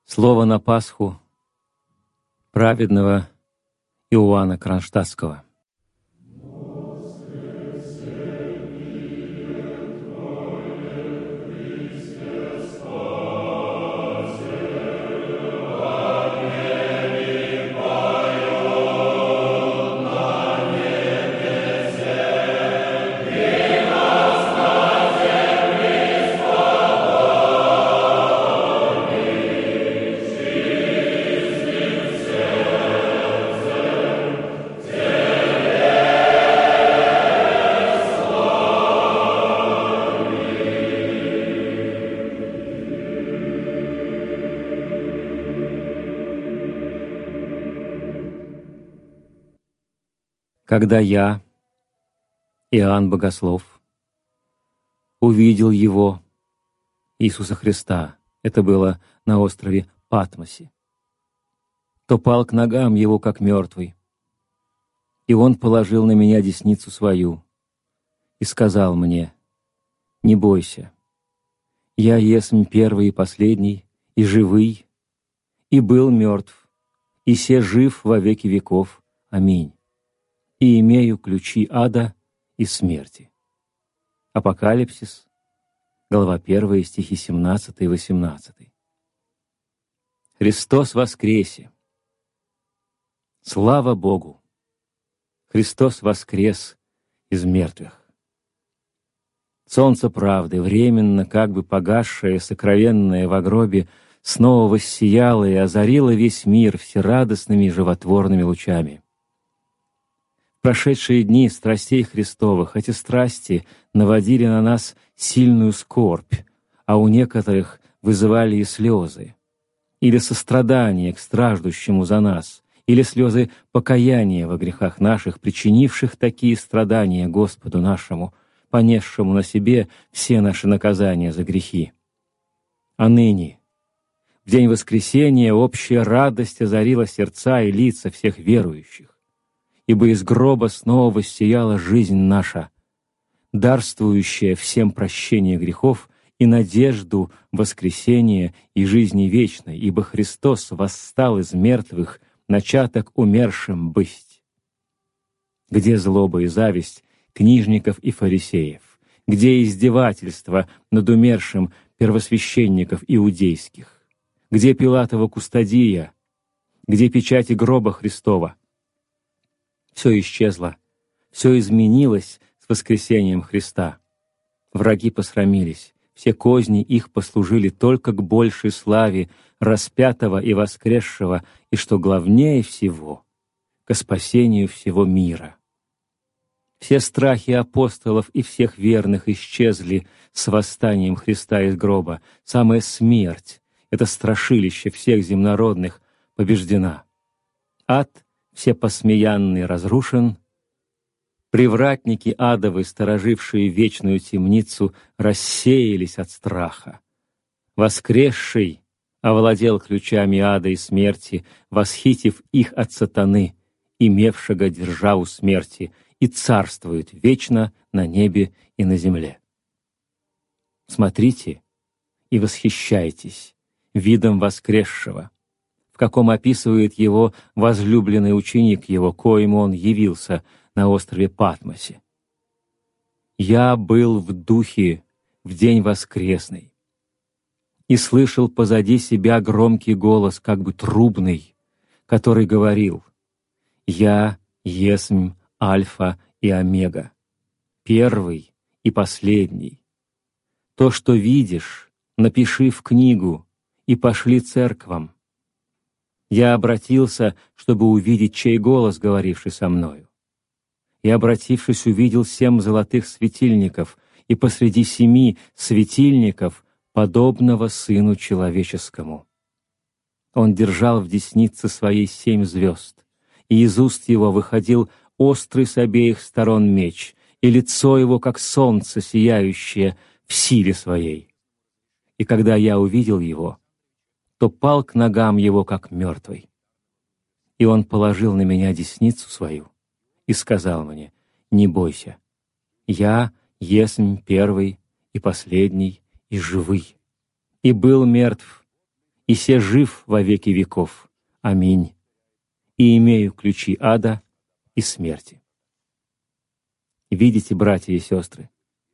Слово на Пасху праведного Иоанна Кронштадтского. Когда я, Иоанн Богослов, увидел Его, Иисуса Христа, это было на острове Патмосе, то пал к ногам Его, как мертвый, и Он положил на меня десницу свою и сказал мне: «Не бойся, я есмь первый и последний, и живый, и был мертв, и се жив во веки веков. Аминь. И имею ключи ада и смерти». Апокалипсис, глава 1, стихи 17 и 18. Христос воскресе! Слава Богу! Христос воскрес из мертвых. Солнце правды, временно как бы погасшее, сокровенное в гробе, снова воссияло и озарило весь мир всерадостными и животворными лучами. Прошедшие дни страстей Христовых, эти страсти наводили на нас сильную скорбь, а у некоторых вызывали и слезы, или сострадание к страждущему за нас, или слезы покаяния во грехах наших, причинивших такие страдания Господу нашему, понесшему на себе все наши наказания за грехи. А ныне, в день воскресения, общая радость озарила сердца и лица всех верующих, ибо из гроба снова воссияла жизнь наша, дарствующая всем прощение грехов и надежду воскресения и жизни вечной, ибо Христос восстал из мертвых, начаток умершим бысть. Где злоба и зависть книжников и фарисеев? Где издевательство над умершим первосвященников иудейских? Где Пилатова кустодия? Где печати гроба Христова? Все исчезло, все изменилось с воскресением Христа. Враги посрамились, все козни их послужили только к большей славе распятого и воскресшего, и, что главнее всего, ко спасению всего мира. Все страхи апостолов и всех верных исчезли с восстанием Христа из гроба. Самая смерть, это страшилище всех земнородных, побеждена. Ад всепосмеянный разрушен, привратники адовы, сторожившие вечную темницу, рассеялись от страха. Воскресший овладел ключами ада и смерти, восхитив их от сатаны, имевшего державу смерти, и царствует вечно на небе и на земле. Смотрите и восхищайтесь видом воскресшего, в каком описывает его возлюбленный ученик его, коему он явился на острове Патмосе. «Я был в духе в день воскресный и слышал позади себя громкий голос, как бы трубный, который говорил: «Я есмь Альфа и Омега, первый и последний. То, что видишь, напиши в книгу и пошли церквам». Я обратился, чтобы увидеть, чей голос, говоривший со мною. И, обратившись, увидел 7 золотых светильников, и посреди 7 светильников подобного Сыну Человеческому. Он держал в деснице своей 7 звезд, и из уст его выходил острый с обеих сторон меч, и лицо его, как солнце, сияющее в силе своей. И когда я увидел его, то пал к ногам его, как мертвый. И он положил на меня десницу свою и сказал мне: «Не бойся, я есмь первый и последний и живый, и был мертв, и се жив во веки веков. Аминь. И имею ключи ада и смерти». Видите, братья и сестры,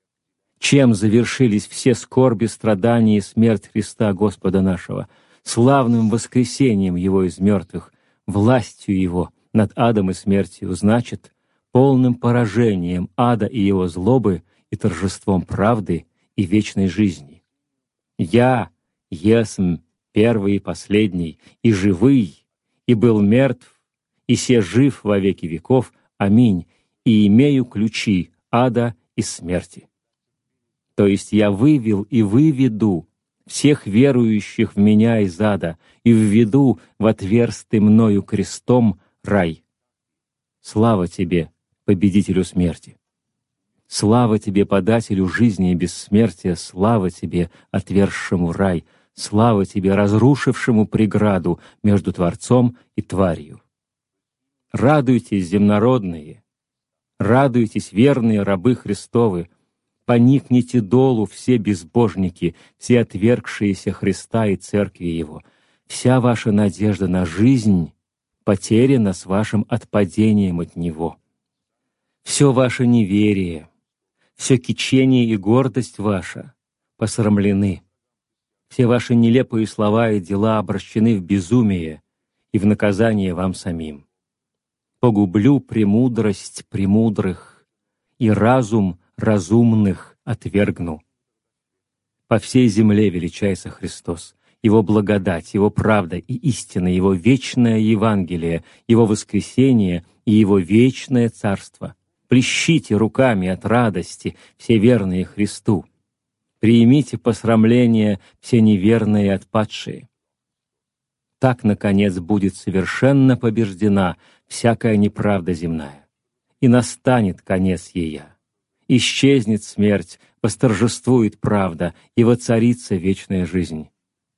чем завершились все скорби, страдания и смерть Христа Господа нашего, славным воскресением Его из мертвых, властью Его над адом и смертью, значит, полным поражением ада и его злобы и торжеством правды и вечной жизни. «Я есмь первый и последний, и живый, и был мертв, и се жив во веки веков. Аминь. И имею ключи ада и смерти». То есть я вывел и выведу всех верующих в Меня из ада и введу в отверстый Мною крестом рай. Слава Тебе, победителю смерти! Слава Тебе, подателю жизни и бессмертия! Слава Тебе, отвергшему рай! Слава Тебе, разрушившему преграду между Творцом и тварью! Радуйтесь, земнородные! Радуйтесь, верные рабы Христовы! Поникните долу все безбожники, все отвергшиеся Христа и Церкви Его. Вся ваша надежда на жизнь потеряна с вашим отпадением от Него. Все ваше неверие, все кичение и гордость ваша посрамлены. Все ваши нелепые слова и дела обращены в безумие и в наказание вам самим. Погублю премудрость премудрых, и разум разумных отвергну. По всей земле величается Христос, Его благодать, Его правда и истина, Его вечное Евангелие, Его воскресение и Его вечное Царство. Плещите руками от радости, все верные Христу. Примите посрамление, все неверные и отпадшие. Так, наконец, будет совершенно побеждена всякая неправда земная, и настанет конец ея. Исчезнет смерть, восторжествует правда, и воцарится вечная жизнь.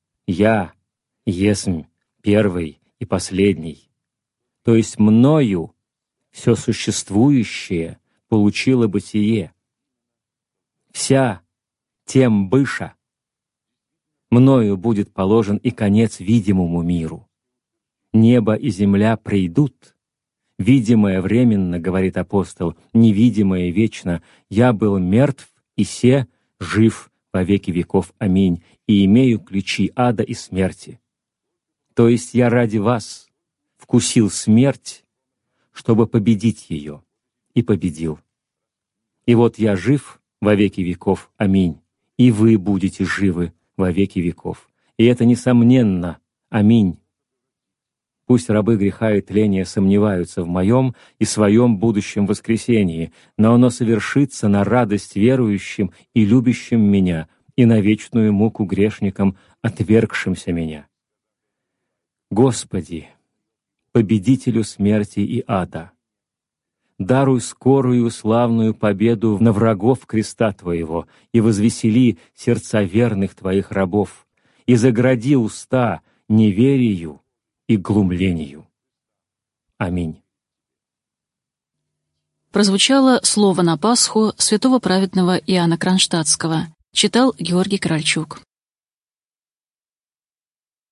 Я есмь первый и последний, то есть Мною все существующее получило бытие. Вся тем быша Мною будет положен и конец видимому миру. Небо и земля придут, видимое временно, говорит апостол, невидимое вечно. Я был мертв, и се жив во веки веков. Аминь. И имею ключи ада и смерти. То есть я ради вас вкусил смерть, чтобы победить ее, и победил. И вот я жив во веки веков. Аминь. И вы будете живы во веки веков. И это несомненно. Аминь. Пусть рабы греха и тления сомневаются в моем и своем будущем воскресении, но оно совершится на радость верующим и любящим Меня, и на вечную муку грешникам, отвергшимся Меня. Господи, победителю смерти и ада, даруй скорую славную победу на врагов креста Твоего и возвесели сердца верных Твоих рабов, и загради уста неверию и глумлению. Аминь. Прозвучало слово на Пасху святого праведного Иоанна Кронштадтского. Читал Георгий Корольчук.